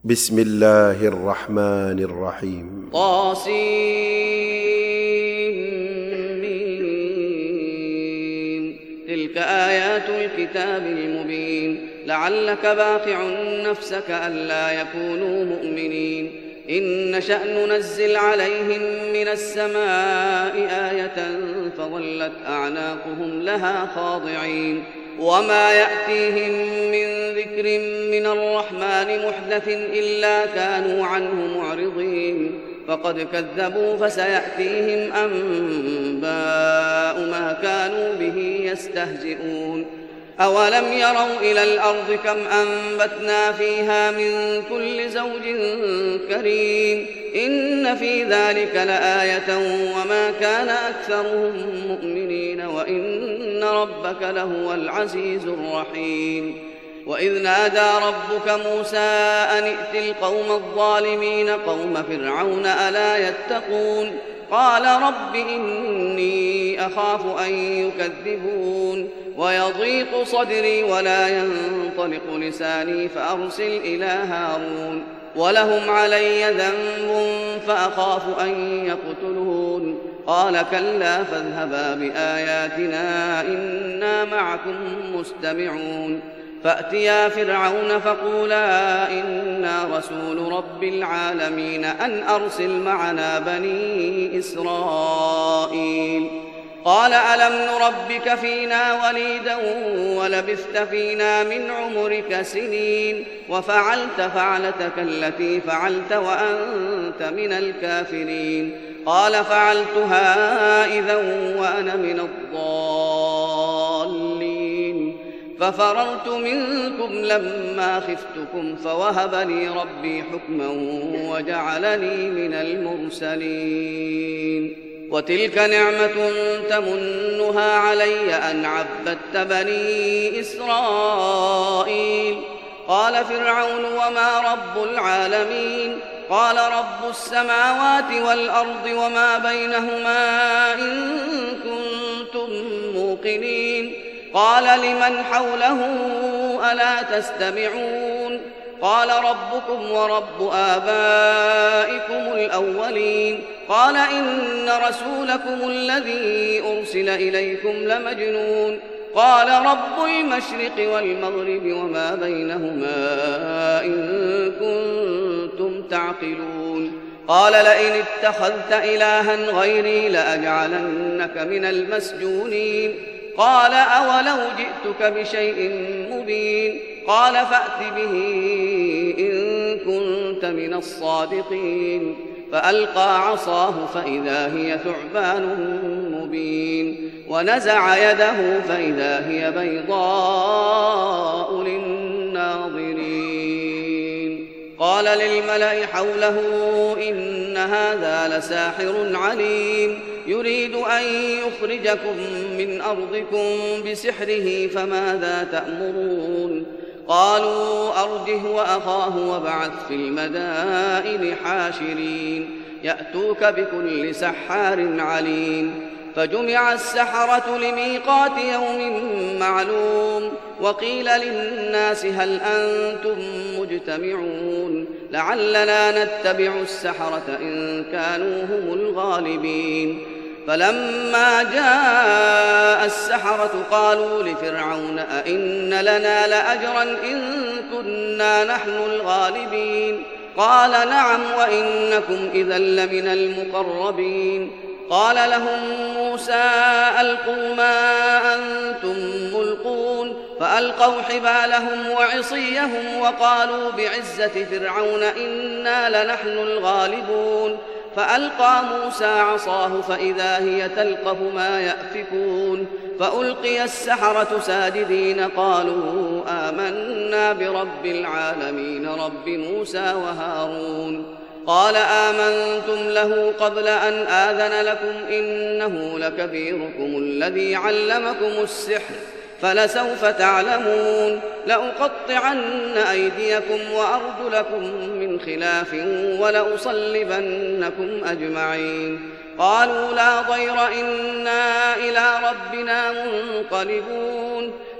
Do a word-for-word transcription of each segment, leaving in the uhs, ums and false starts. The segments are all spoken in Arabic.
بسم الله الرحمن الرحيم. طاسين. تلك آيات الكتاب المبين. لعلك باخع نفسك ألا يكونوا مؤمنين. إن نشأ ننزل عليهم من السماء آية فظلت أعناقهم لها خاضعين. وما يأتيهم من ذكر من الرحمن محدث إلا كانوا عنه معرضين. فقد كذبوا فسيأتيهم أنباء ما كانوا به يستهزئون. أولم يروا إلى الأرض كم أنبتنا فيها من كل زوج كريم إن في ذلك لآية وما كان أكثرهم مؤمنين وإن ربك لهو العزيز الرحيم. وإذ نادى ربك موسى أن ائت القوم الظالمين قوم فرعون ألا يتقون قال رب إني أخاف أن يكذبون ويضيق صدري ولا ينطلق لساني فأرسل إلى هارون ولهم علي ذنب فأخاف أن يقتلون قال كلا فاذهبا بآياتنا إنا معكم مستمعون. فأتيا فرعون فقولا إنا رسول رب العالمين أن أرسل معنا بني إسرائيل. قال ألم نربك فينا وليدا ولبثت فينا من عمرك سنين وفعلت فعلتك التي فعلت وأنت من الكافرين. قال فعلتها إذا وأنا من الضالين ففررت منكم لما خفتكم فوهب لي ربي حكما وجعلني من المرسلين. وتلك نعمة تمنها علي أن عبدت بني إسرائيل. قال فرعون وما رب العالمين قال رب السماوات والأرض وما بينهما إن كنتم موقنين. قال لمن حوله ألا تستمعون قال ربكم ورب آبائكم الأولين. قال إن رسولكم الذي أرسل إليكم لمجنون. قال رب المشرق والمغرب وما بينهما إن كنتم تعقلون. قال لئن اتخذت إلها غيري لأجعلنك من المسجونين. قال أولو جئتك بشيء مبين. قال فأت به إن كنت من الصادقين. فألقى عصاه فإذا هي ثعبان مبين ونزع يده فإذا هي بيضاء للناظرين. قال للملأ حوله إن هذا لساحر عليم يريد أن يخرجكم من أرضكم بسحره فماذا تأمرون. قالوا أرجه وأخاه وابعث في المدائن حاشرين يأتوك بكل سحار عليم. فجمع السحرة لميقات يوم معلوم وقيل للناس هل أنتم مجتمعون لعلنا نتبع السحرة إن كانوا هم الغالبين. فلما جاء السحرة قالوا لفرعون أئن لنا لأجرا إن كنا نحن الغالبين. قال نعم وإنكم إذا لمن المقربين. قال لهم موسى ألقوا ما أنتم ملقون فألقوا حبالهم وعصيهم وقالوا بعزة فرعون إنا لنحن الغالبون. فألقى موسى عصاه فإذا هي تلقف ما يأفكون. فألقي السحرة ساجدين قالوا آمنا برب العالمين رب موسى وهارون. قال آمنتم له قبل أن آذن لكم إنه لكبيركم الذي علمكم السحر فلسوف تعلمون لأقطعن أيديكم وأرجلكم من خلاف ولأصلبنكم أجمعين. قالوا لا ضير إنا إلى ربنا منقلبون.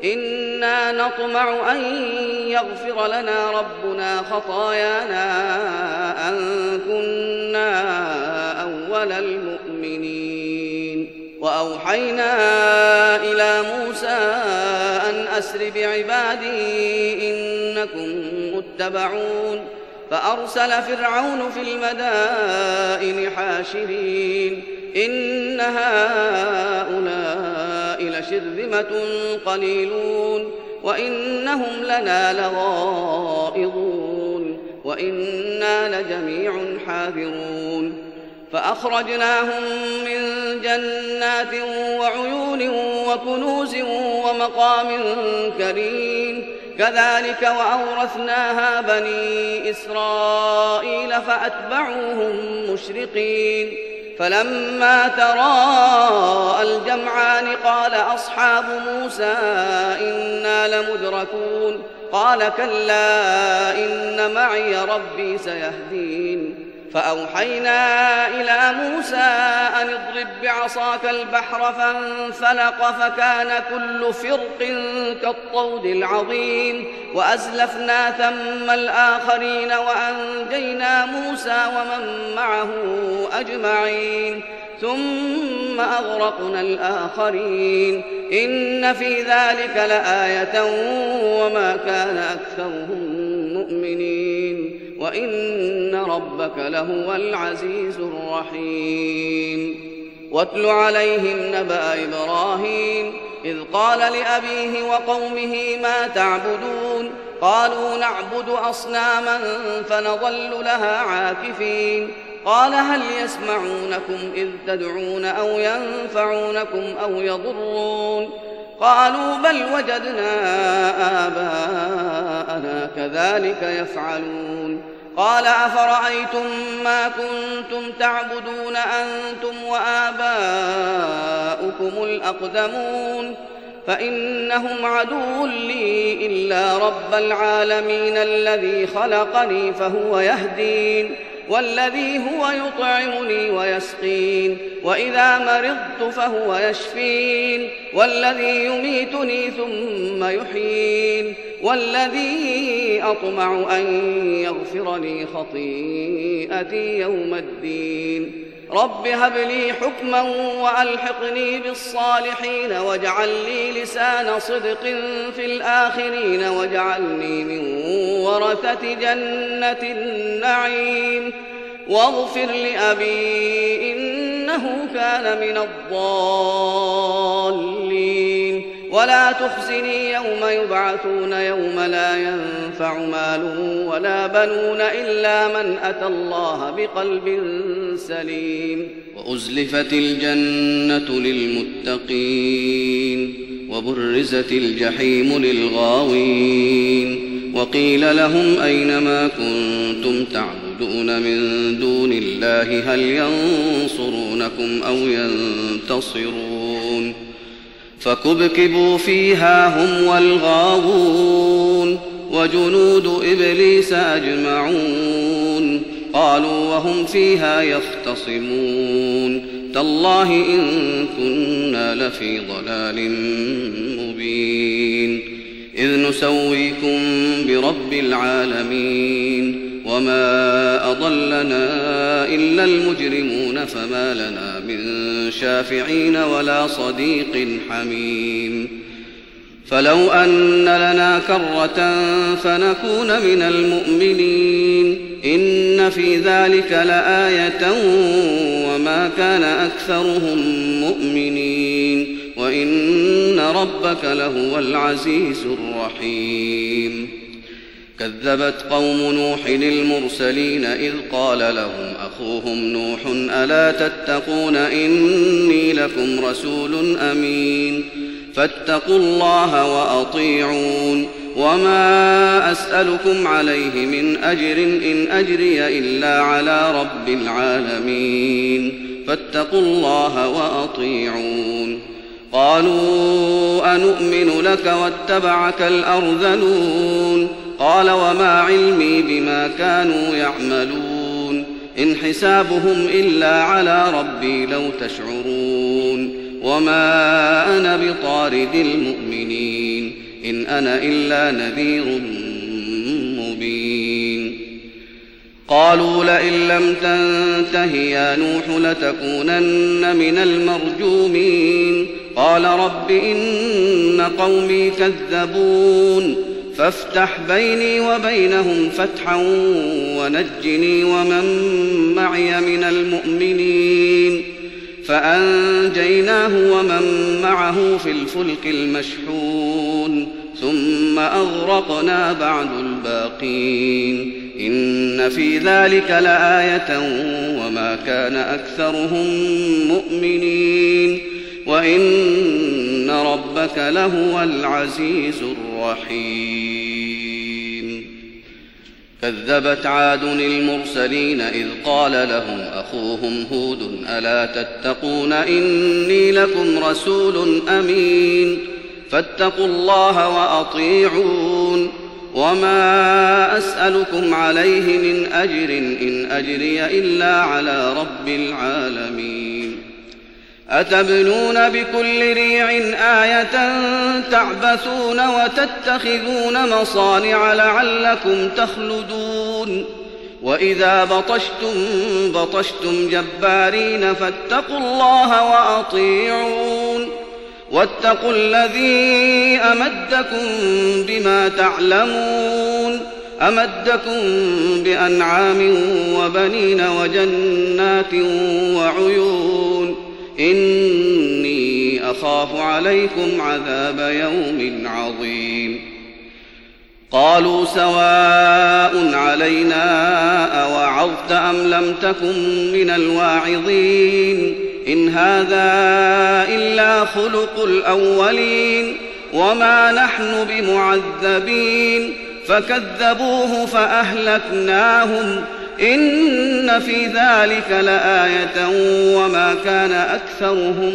إنا نطمع أن يغفر لنا ربنا خطايانا أن كنا أول المؤمنين. وأوحينا إلى موسى أن أسر بعبادي إنكم متبعون. فأرسل فرعون في المدائن حاشرين إن هؤلاء لشرذمة قليلون وإنهم لنا لغائظون وإنا لجميع حاذرون. فأخرجناهم من جنات وعيون وكنوز ومقام كريم كذلك وأورثناها بني إسرائيل فأتبعوهم مشرقين. فلما تراءى الجمعان قال أصحاب موسى إنا لمدركون قال كلا إن معي ربي سيهدين. فأوحينا إلى موسى أن اضرب بعصاك البحر فانفلق فكان كل فرق كالطود العظيم وأزلفنا ثم الآخرين وأنجينا موسى ومن معه أجمعين ثم أغرقنا الآخرين إن في ذلك لآية وما كان أكثرهم مؤمنين وإن ربك لهو العزيز الرحيم. واتل عليهم نبأ إبراهيم إذ قال لأبيه وقومه ما تعبدون قالوا نعبد أصناما فنظل لها عاكفين قال هل يسمعونكم إذ تدعون أو ينفعونكم أو يضرون قالوا بل وجدنا آباءنا كذلك يفعلون قال أفرأيتم ما كنتم تعبدون أنتم وآباؤكم الأقدمون فإنهم عدو لي إلا رب العالمين الذي خلقني فهو يهدين والذي هو يطعمني ويسقين وإذا مرضت فهو يشفين والذي يميتني ثم يحيين والذي أطمع أن يغفر لي خطيئتي يوم الدين رب هب لي حكما وألحقني بالصالحين واجعل لي لسان صدق في الآخرين واجعلني من ورثة جنة النعيم واغفر لأبي إنه كان من الضالين ولا تخزني يوم يبعثون يوم لا ينفع مال ولا بنون إلا من أتى الله بقلب سليم. وأزلفت الجنة للمتقين وبرزت الجحيم للغاوين وقيل لهم أين ما كنتم تعبدون من دون الله هل ينصرونكم أو ينتصرون فكبكبوا فيها هم والغاوون وجنود إبليس أجمعون قالوا وهم فيها يختصمون تالله إن كنا لفي ضلال مبين إذ نسويكم برب العالمين وما أضلنا إلا المجرمون فما لنا من شافعين ولا صديق حميم فلو أن لنا كرة فنكون من المؤمنين إن في ذلك لآية وما كان أكثرهم مؤمنين وإن ربك لهو العزيز الرحيم. كذبت قوم نوح المرسلين إذ قال لهم أخوهم نوح ألا تتقون إني لكم رسول أمين فاتقوا الله وأطيعون وما أسألكم عليه من أجر إن أجري إلا على رب العالمين فاتقوا الله وأطيعون. قالوا أنؤمن لك واتبعك الأرذلون قال وما علمي بما كانوا يعملون إن حسابهم إلا على ربي لو تشعرون وما أنا بطارد المؤمنين إن أنا إلا نذير مبين. قالوا لئن لم تنته يا نوح لتكونن من المرجومين. قال رب إن قومي كذبون فافتح بيني وبينهم فتحا ونجني ومن معي من المؤمنين. فأنجيناه ومن معه في الفلك المشحون ثم أغرقنا بعد الباقين. إن في ذلك لآية وما كان أكثرهم مؤمنين وإن ربك لهو العزيز الرحيم. كذبت عاد المرسلين إذ قال لهم أخوهم هود ألا تتقون إني لكم رسول أمين فاتقوا الله وأطيعون وما أسألكم عليه من أجر إن أجري إلا على رب العالمين. أتبنون بكل ريع آية تعبثون وتتخذون مصانع لعلكم تخلدون. وإذا بطشتم بطشتم جبارين فاتقوا الله وأطيعون واتقوا الذي أمدكم بما تعلمون أمدكم بأنعام وبنين وجنات وعيون إني أخاف عليكم عذاب يوم عظيم. قالوا سواء علينا أوعظت أم لم تكن من الواعظين إن هذا إلا خلق الأولين وما نحن بمعذبين. فكذبوه فأهلكناهم إن في ذلك لآية وما كان أكثرهم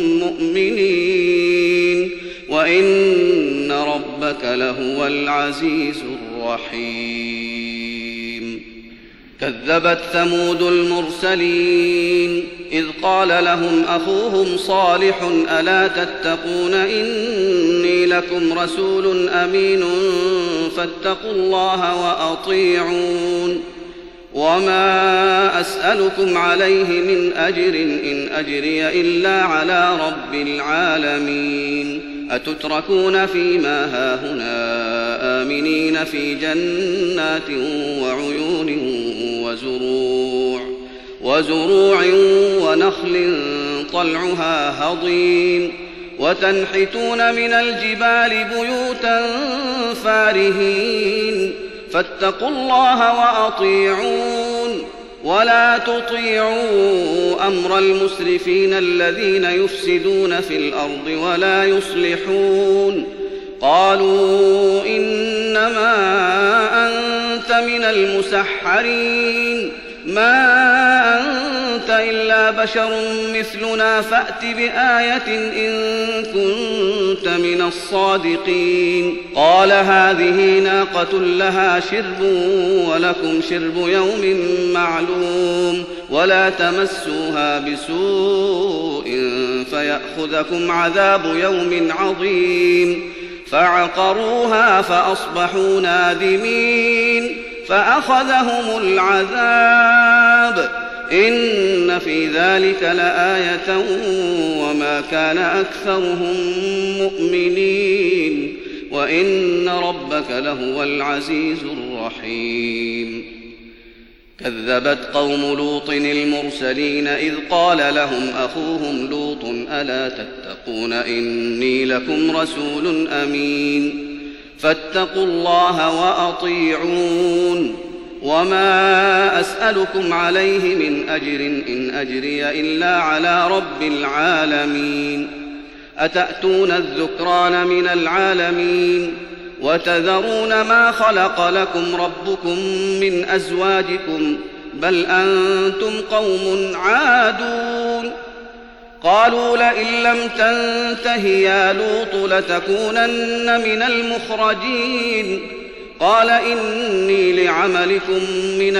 مؤمنين وإن ربك لهو العزيز الرحيم. كذبت ثمود المرسلين إذ قال لهم أخوهم صالح ألا تتقون إني لكم رسول أمين فاتقوا الله وأطيعون وما أسألكم عليه من أجر إن أجري إلا على رب العالمين. أتتركون فيما هاهنا آمنين في جنات وعيون وزروع وزروع ونخل طلعها هضيم وتنحتون من الجبال بيوتا فارهين فاتقوا الله وأطيعون ولا تطيعوا أمر المسرفين الذين يفسدون في الأرض ولا يصلحون. قالوا إنما أنت من المسحرين ما أنت إلا بشر مثلنا فأت بآية إن كنت من الصادقين. قال هذه ناقة لها شرب ولكم شرب يوم معلوم ولا تمسوها بسوء فيأخذكم عذاب يوم عظيم. فعقروها فأصبحوا نادمين فأخذهم العذاب إن في ذلك لآية وما كان أكثرهم مؤمنين وإن ربك لهو العزيز الرحيم. كذبت قوم لوط المرسلين إذ قال لهم أخوهم لوط ألا تتقون إني لكم رسول أمين فاتقوا الله وأطيعون وما أسألكم عليه من أجر إن أجري إلا على رب العالمين. أتأتون الذكران من العالمين وتذرون ما خلق لكم ربكم من أزواجكم بل أنتم قوم عادون. قالوا لئن لم تنته يا لوط لتكونن من المخرجين. قال إني لعملكم من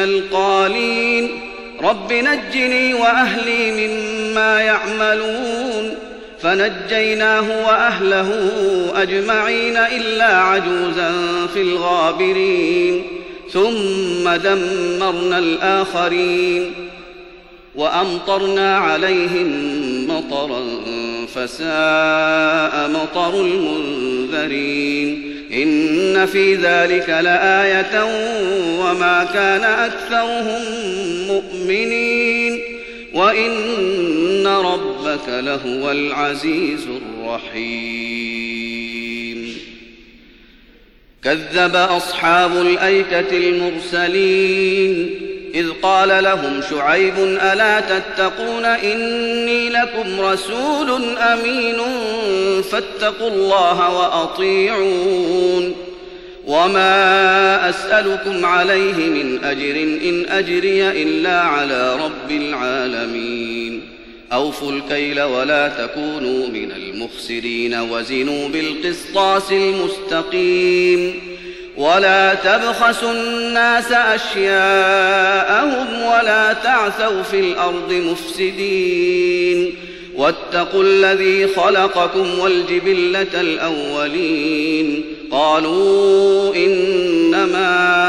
القالين رب نجني وأهلي مما يعملون. فنجيناه وأهله أجمعين إلا عجوزا في الغابرين ثم دمرنا الآخرين وأمطرنا عليهم مطرا فساء مطر المنذرين إن في ذلك لآية وما كان أكثرهم مؤمنين وإن ربك لهو العزيز الرحيم كذب أصحاب الأيكة المرسلين إذ قال لهم شعيب ألا تتقون إني لكم رسول أمين فاتقوا الله وأطيعون وما أسألكم عليه من أجر إن أجري إلا على رب العالمين أوفوا الكيل ولا تكونوا من المخسرين وزنوا بالقسطاس المستقيم ولا تبخسوا الناس أشياءهم ولا تعثوا في الأرض مفسدين واتقوا الذي خلقكم والجبلة الأولين قالوا إنما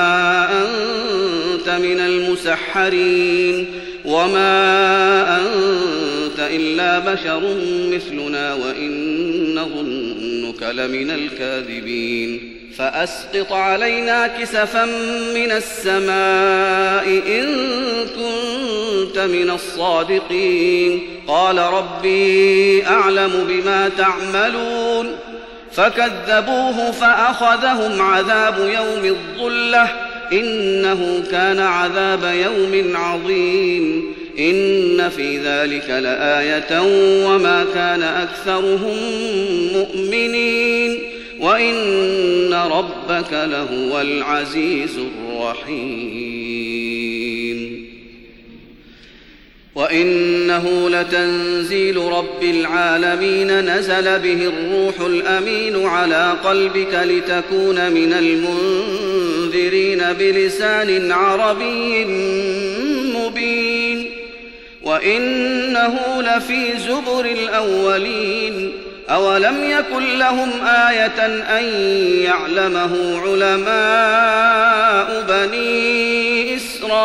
أنت من المسحرين وما أنت إلا بشر مثلنا وإن نظنك لمن الكاذبين فأسقط علينا كسفا من السماء إن كنت من الصادقين قال ربي أعلم بما تعملون فكذبوه فأخذهم عذاب يوم الظلة إنه كان عذاب يوم عظيم إن في ذلك لآية وما كان أكثرهم مؤمنين وإن ربك لهو العزيز الرحيم وإنه لتنزيل رب العالمين نزل به الروح الأمين على قلبك لتكون من المنذرين بلسان عربي مبين وإنه لفي زبر الأولين أولم يكن لهم آية أن يعلمه علماء بني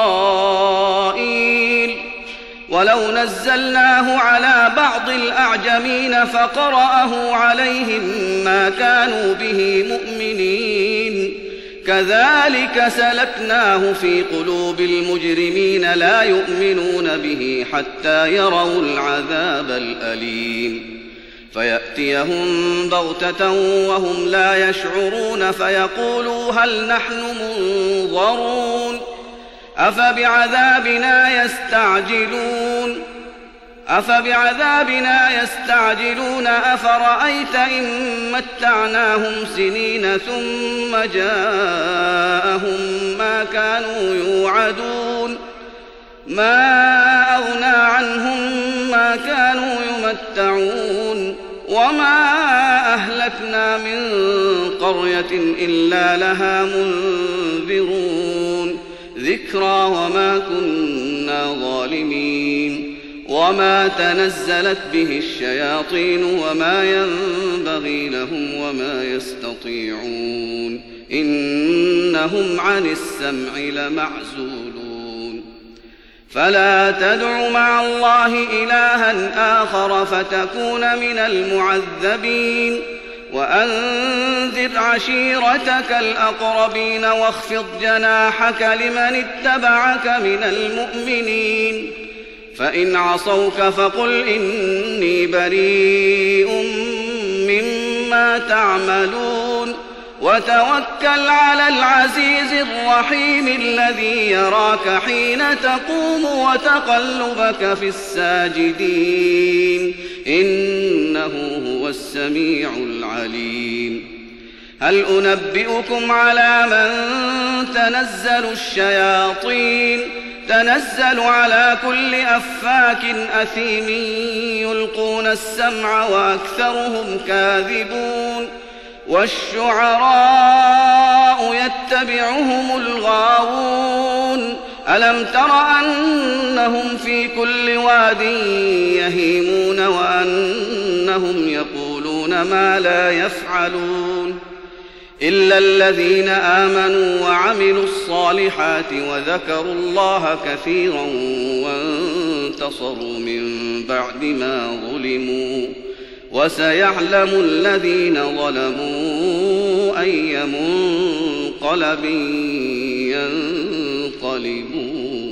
إسرائيل ولو نزلناه على بعض الأعجمين فقرأه عليهم ما كانوا به مؤمنين كذلك سلكناه في قلوب المجرمين لا يؤمنون به حتى يروا العذاب الأليم فيأتيهم بغتة وهم لا يشعرون فيقولوا هل نحن منظرون أفبعذابنا يستعجلون أفبعذابنا يستعجلون أفرأيت إن متعناهم سنين ثم جاءهم ما كانوا يوعدون ما أغنى عنهم ما كانوا يمتعون وما أهلكنا من قرية إلا لها منذرون ذكرى وما كنا ظالمين وما تنزلت به الشياطين وما ينبغي لهم وما يستطيعون إنهم عن السمع لمعزولون فلا تدع مع الله إلها آخر فتكون من المعذبين وأنذر عشيرتك الأقربين واخفض جناحك لمن اتبعك من المؤمنين فإن عصوك فقل إني بريء مما تعملون وتوكل على العزيز الرحيم الذي يراك حين تقوم وتقلبك في الساجدين إنه هو السميع العليم هل أنبئكم على من تنزل الشياطين تنزل على كل أفاك أثيم يلقون السمع وأكثرهم كاذبون والشعراء يتبعهم الغاوون ألم تر أنهم في كل واد يهيمون وأنهم إنهم يقولون ما لا يفعلون إلا الذين آمنوا وعملوا الصالحات وذكروا الله كثيرا وانتصروا من بعد ما ظلموا وسيعلم الذين ظلموا أي منقلب ينقلبون.